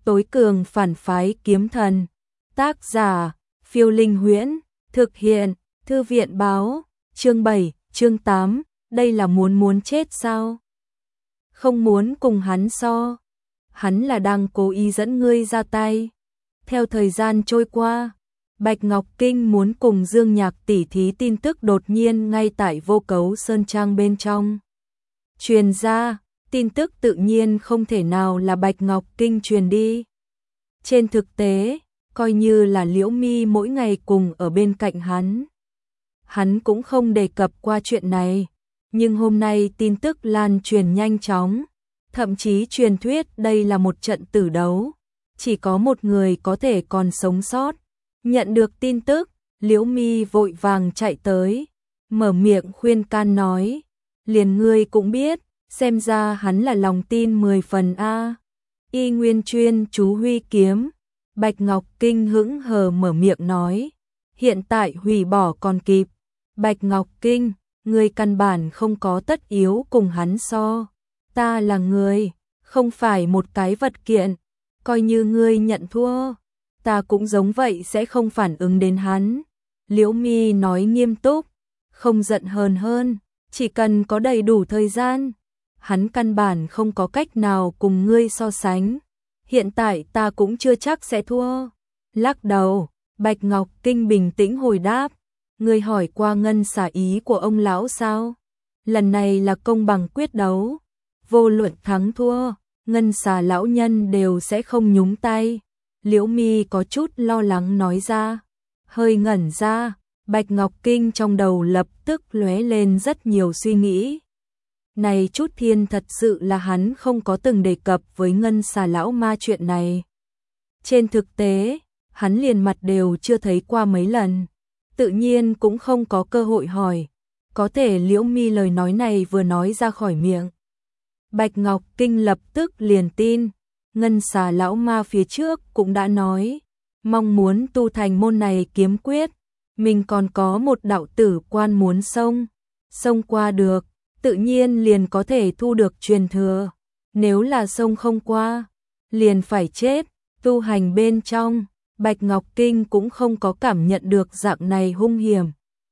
tối cường phản phái kiếm thần. Tác giả, Phiêu Linh Huyễn, thực hiện, Thư viện báo, chương 7, chương 8, đây là muốn chết sao? Không muốn cùng hắn so, hắn là đang cố ý dẫn ngươi ra tay. Theo thời gian trôi qua, Bạch Ngọc Kinh muốn cùng Dương Nhạc tỉ thí tin tức đột nhiên ngay tại Vô Cấu Sơn Trang bên trong truyền ra, tin tức tự nhiên không thể nào là Bạch Ngọc Kinh truyền đi. Trên thực tế, coi như là Liễu Mi mỗi ngày cùng ở bên cạnh hắn cũng không đề cập qua chuyện này, nhưng hôm nay tin tức lan truyền nhanh chóng, thậm chí truyền thuyết đây là một trận tử đấu, chỉ có một người có thể còn sống sót. Nhận được tin tức, Liễu Mi vội vàng chạy tới, mở miệng khuyên can nói, liền ngươi cũng biết, xem ra hắn là lòng tin 10 phần a. Y Nguyên chuyên chú huy kiếm. Bạch Ngọc Kinh hững hờ mở miệng nói, hiện tại hủy bỏ còn kịp. Bạch Ngọc Kinh, ngươi căn bản không có tất yếu cùng hắn so. Ta là người, không phải một cái vật kiện, coi như ngươi nhận thua, ta cũng giống vậy sẽ không phản ứng đến hắn. Liễu Mi nói nghiêm túc, không giận hờn hơn, chỉ cần có đầy đủ thời gian, hắn căn bản không có cách nào cùng ngươi so sánh. Hiện tại ta cũng chưa chắc sẽ thua. Lắc đầu, Bạch Ngọc Kinh bình tĩnh hồi đáp, ngươi hỏi qua ngân xả ý của ông lão sao? Lần này là công bằng quyết đấu, vô luận thắng thua, ngân xả lão nhân đều sẽ không nhúng tay. Liễu Mi có chút lo lắng nói ra, hơi ngẩn ra, Bạch Ngọc Kinh trong đầu lập tức lóe lên rất nhiều suy nghĩ. Này chút thiên thật sự là hắn không có từng đề cập với ngân xà lão ma chuyện này. Trên thực tế, hắn liền mặt đều chưa thấy qua mấy lần, tự nhiên cũng không có cơ hội hỏi. Có thể Liễu Mi lời nói này vừa nói ra khỏi miệng, Bạch Ngọc Kinh lập tức liền tin. Ngân xà lão ma phía trước cũng đã nói, mong muốn tu thành môn này kiếm quyết, mình còn có một đạo tử quan muốn xông qua được, tự nhiên liền có thể thu được truyền thừa. Nếu là xông không qua, liền phải chết. Tu hành bên trong, Bạch Ngọc Kinh cũng không có cảm nhận được dạng này hung hiểm.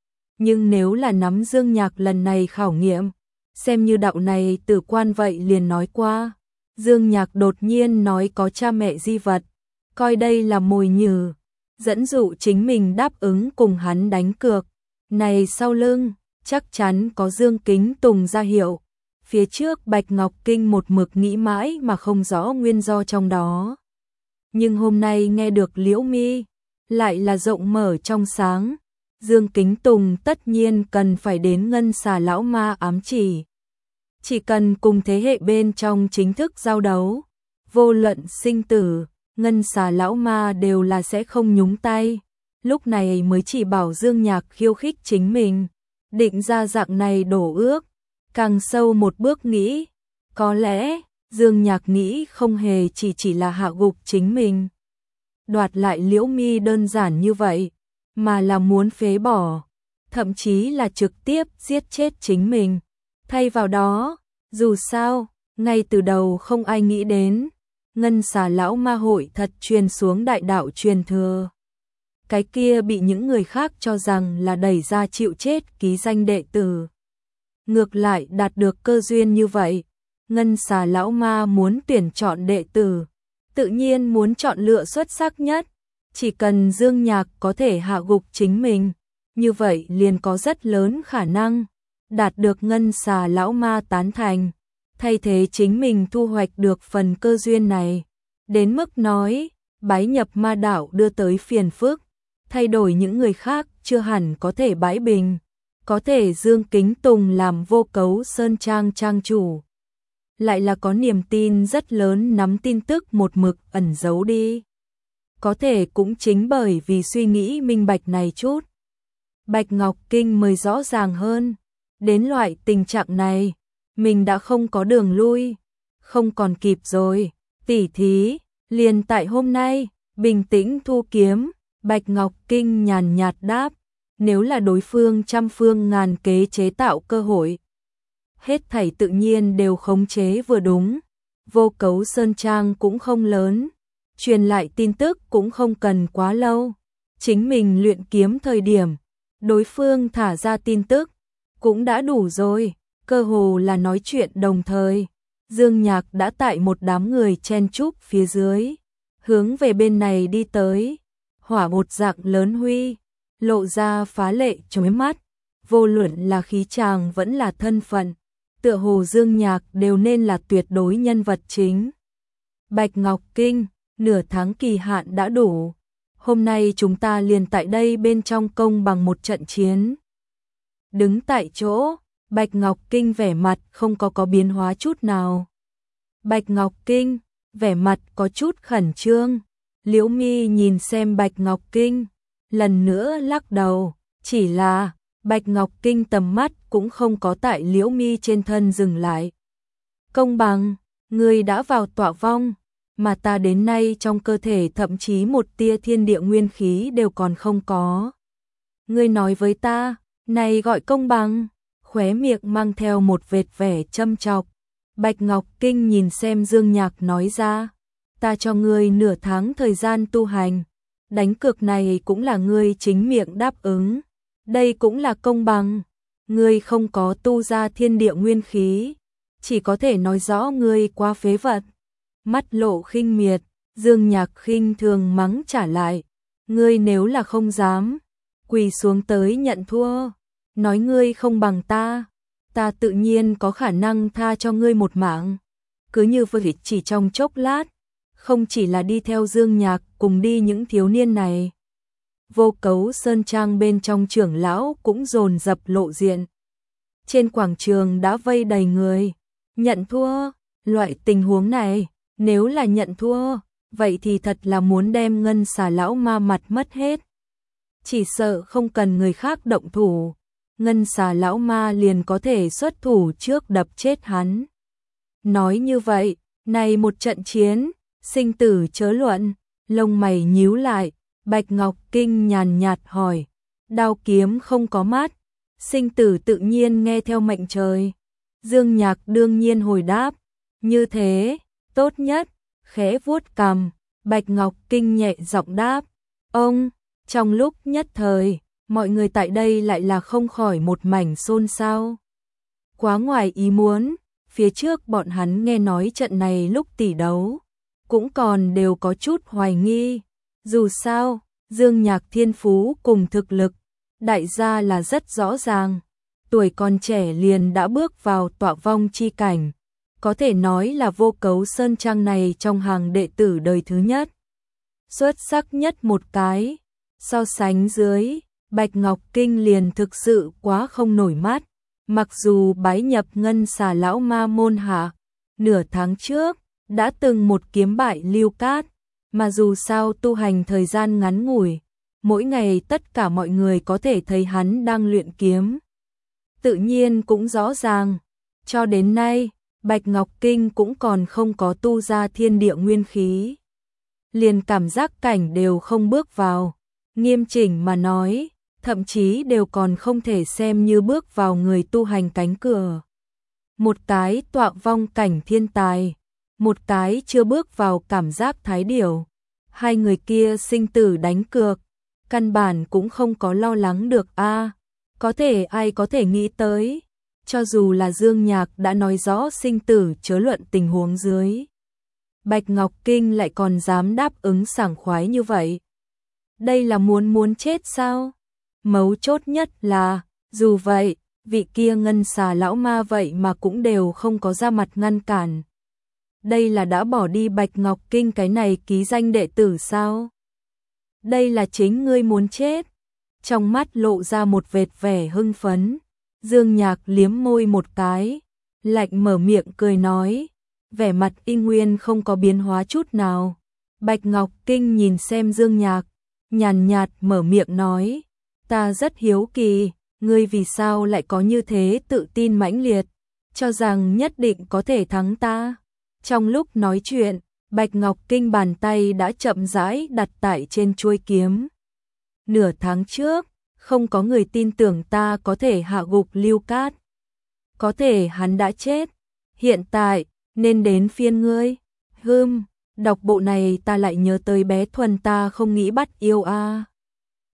Nhưng nếu là nắm Dương Nhạc lần này khảo nghiệm, xem như đạo này tử quan vậy liền nói qua. Dương Nhạc đột nhiên nói có cha mẹ di vật, coi đây là mồi nhử, dẫn dụ chính mình đáp ứng cùng hắn đánh cược. Này sau lưng, chắc chắn có Dương Kính Tùng ra hiệu. Phía trước Bạch Ngọc Kinh một mực nghĩ mãi mà không rõ nguyên do trong đó. Nhưng hôm nay nghe được Liễu Mi, lại là rộng mở trong sáng. Dương Kính Tùng tất nhiên cần phải đến ngân xà lão ma ám chỉ. Chỉ cần cùng thế hệ bên trong chính thức giao đấu, vô luận sinh tử, ngân xà lão ma đều là sẽ không nhúng tay. Lúc này mới chỉ bảo Dương Nhạc khiêu khích chính mình, định ra dạng này đổ ước. Càng sâu một bước nghĩ, có lẽ Dương Nhạc nghĩ không hề chỉ là hạ gục chính mình, đoạt lại Liễu Mi đơn giản như vậy, mà là muốn phế bỏ, thậm chí là trực tiếp giết chết chính mình. Thay vào đó, dù sao, ngay từ đầu không ai nghĩ đến, ngân xà lão ma hội thật truyền xuống đại đạo truyền thừa. Cái kia bị những người khác cho rằng là đẩy ra chịu chết ký danh đệ tử. Ngược lại đạt được cơ duyên như vậy, ngân xà lão ma muốn tuyển chọn đệ tử, tự nhiên muốn chọn lựa xuất sắc nhất. Chỉ cần Dương Nhạc có thể hạ gục chính mình, như vậy liền có rất lớn khả năng đạt được ngân xà lão ma tán thành, thay thế chính mình thu hoạch được phần cơ duyên này. Đến mức nói, bái nhập ma đạo đưa tới phiền phức, thay đổi những người khác chưa hẳn có thể bãi bình. Có thể Dương Kính Tùng làm Vô Cấu Sơn Trang trang chủ, lại là có niềm tin rất lớn nắm tin tức một mực ẩn giấu đi. Có thể cũng chính bởi vì suy nghĩ minh bạch này chút, Bạch Ngọc Kinh mới rõ ràng hơn. Đến loại tình trạng này, mình đã không có đường lui, không còn kịp rồi. Tỉ thí, liền tại hôm nay, bình tĩnh thu kiếm. Bạch Ngọc Kinh nhàn nhạt đáp, nếu là đối phương trăm phương ngàn kế chế tạo cơ hội, hết thảy tự nhiên đều khống chế vừa đúng. Vô Cấu Sơn Trang cũng không lớn, truyền lại tin tức cũng không cần quá lâu. Chính mình luyện kiếm thời điểm, đối phương thả ra tin tức, cũng đã đủ rồi, cơ hồ là nói chuyện đồng thời. Dương Nhạc đã tại một đám người chen chúc phía dưới, hướng về bên này đi tới, hỏa bột dạng lớn huy, lộ ra phá lệ chói mắt, vô luận là khí chàng vẫn là thân phận, tựa hồ Dương Nhạc đều nên là tuyệt đối nhân vật chính. Bạch Ngọc Kinh, nửa tháng kỳ hạn đã đủ, hôm nay chúng ta liền tại đây bên trong công bằng một trận chiến. Đứng tại chỗ, Bạch Ngọc Kinh vẻ mặt không có biến hóa chút nào. Bạch Ngọc Kinh, vẻ mặt có chút khẩn trương. Liễu Mi nhìn xem Bạch Ngọc Kinh, lần nữa lắc đầu, chỉ là Bạch Ngọc Kinh tầm mắt cũng không có tại Liễu Mi trên thân dừng lại. Công bằng, ngươi đã vào tọa vong, mà ta đến nay trong cơ thể thậm chí một tia thiên địa nguyên khí đều còn không có. Ngươi nói với ta, này gọi công bằng? Khóe miệng mang theo một vệt vẻ châm chọc. Bạch Ngọc Kinh nhìn xem Dương Nhạc nói ra, ta cho ngươi nửa tháng thời gian tu hành, đánh cược này cũng là ngươi chính miệng đáp ứng, đây cũng là công bằng, ngươi không có tu ra thiên địa nguyên khí, chỉ có thể nói rõ ngươi quá phế vật. Mắt lộ khinh miệt, Dương Nhạc khinh thường mắng trả lại, ngươi nếu là không dám, quỳ xuống tới nhận thua, nói ngươi không bằng ta tự nhiên có khả năng tha cho ngươi một mạng. Cứ như vậy chỉ trong chốc lát, không chỉ là đi theo Dương Nhạc cùng đi những thiếu niên này. Vô Cấu Sơn Trang bên trong trưởng lão cũng dồn dập lộ diện. Trên quảng trường đã vây đầy người. Nhận thua, loại tình huống này, nếu là nhận thua, vậy thì thật là muốn đem Ngân Xà lão ma mặt mất hết. Chỉ sợ không cần người khác động thủ, Ngân Xà lão ma liền có thể xuất thủ trước đập chết hắn. Nói như vậy, này một trận chiến, sinh tử chớ luận, lông mày nhíu lại, Bạch Ngọc Kinh nhàn nhạt hỏi, đao kiếm không có mắt, sinh tử tự nhiên nghe theo mệnh trời. Dương Nhạc đương nhiên hồi đáp, như thế, tốt nhất, khẽ vuốt cằm, Bạch Ngọc Kinh nhẹ giọng đáp, ông, trong lúc nhất thời, mọi người tại đây lại là không khỏi một mảnh xôn xao. Quá ngoài ý muốn, phía trước bọn hắn nghe nói trận này lúc tỷ đấu, cũng còn đều có chút hoài nghi. Dù sao, Dương Nhạc thiên phú cùng thực lực, đại gia là rất rõ ràng. Tuổi còn trẻ liền đã bước vào tọa vong chi cảnh, có thể nói là Vô Cấu Sơn Trang này trong hàng đệ tử đời thứ nhất. Xuất sắc nhất một cái, so sánh dưới, Bạch Ngọc Kinh liền thực sự quá không nổi mắt. Mặc dù bái nhập Ngân Xà lão ma môn hạ, nửa tháng trước, đã từng một kiếm bại Lưu Cát, mà dù sao tu hành thời gian ngắn ngủi, mỗi ngày tất cả mọi người có thể thấy hắn đang luyện kiếm. Tự nhiên cũng rõ ràng, cho đến nay, Bạch Ngọc Kinh cũng còn không có tu ra thiên địa nguyên khí. Liền cảm giác cảnh đều không bước vào, nghiêm chỉnh mà nói, thậm chí đều còn không thể xem như bước vào người tu hành cánh cửa. Một cái tọa vong cảnh thiên tài, một cái chưa bước vào cảm giác thái điểu. Hai người kia sinh tử đánh cược, căn bản cũng không có lo lắng được a. Có thể ai có thể nghĩ tới, cho dù là Dương Nhạc đã nói rõ sinh tử chớ luận tình huống dưới. Bạch Ngọc Kinh lại còn dám đáp ứng sảng khoái như vậy. Đây là muốn chết sao? Mấu chốt nhất là, dù vậy, vị kia Ngân Xà lão ma vậy mà cũng đều không có ra mặt ngăn cản. Đây là đã bỏ đi Bạch Ngọc Kinh cái này ký danh đệ tử sao? Đây là chính ngươi muốn chết. Trong mắt lộ ra một vệt vẻ hưng phấn. Dương Nhạc liếm môi một cái, lạnh mở miệng cười nói, vẻ mặt y nguyên không có biến hóa chút nào. Bạch Ngọc Kinh nhìn xem Dương Nhạc, nhàn nhạt mở miệng nói, ta rất hiếu kỳ, ngươi vì sao lại có như thế tự tin mãnh liệt, cho rằng nhất định có thể thắng ta. Trong lúc nói chuyện, Bạch Ngọc Kinh bàn tay đã chậm rãi đặt tại trên chuôi kiếm. Nửa tháng trước, không có người tin tưởng ta có thể hạ gục Lưu Cát. Có thể hắn đã chết. Hiện tại, nên đến phiên ngươi. Đọc bộ này ta lại nhớ tới bé Thuần, ta không nghĩ bắt yêu a.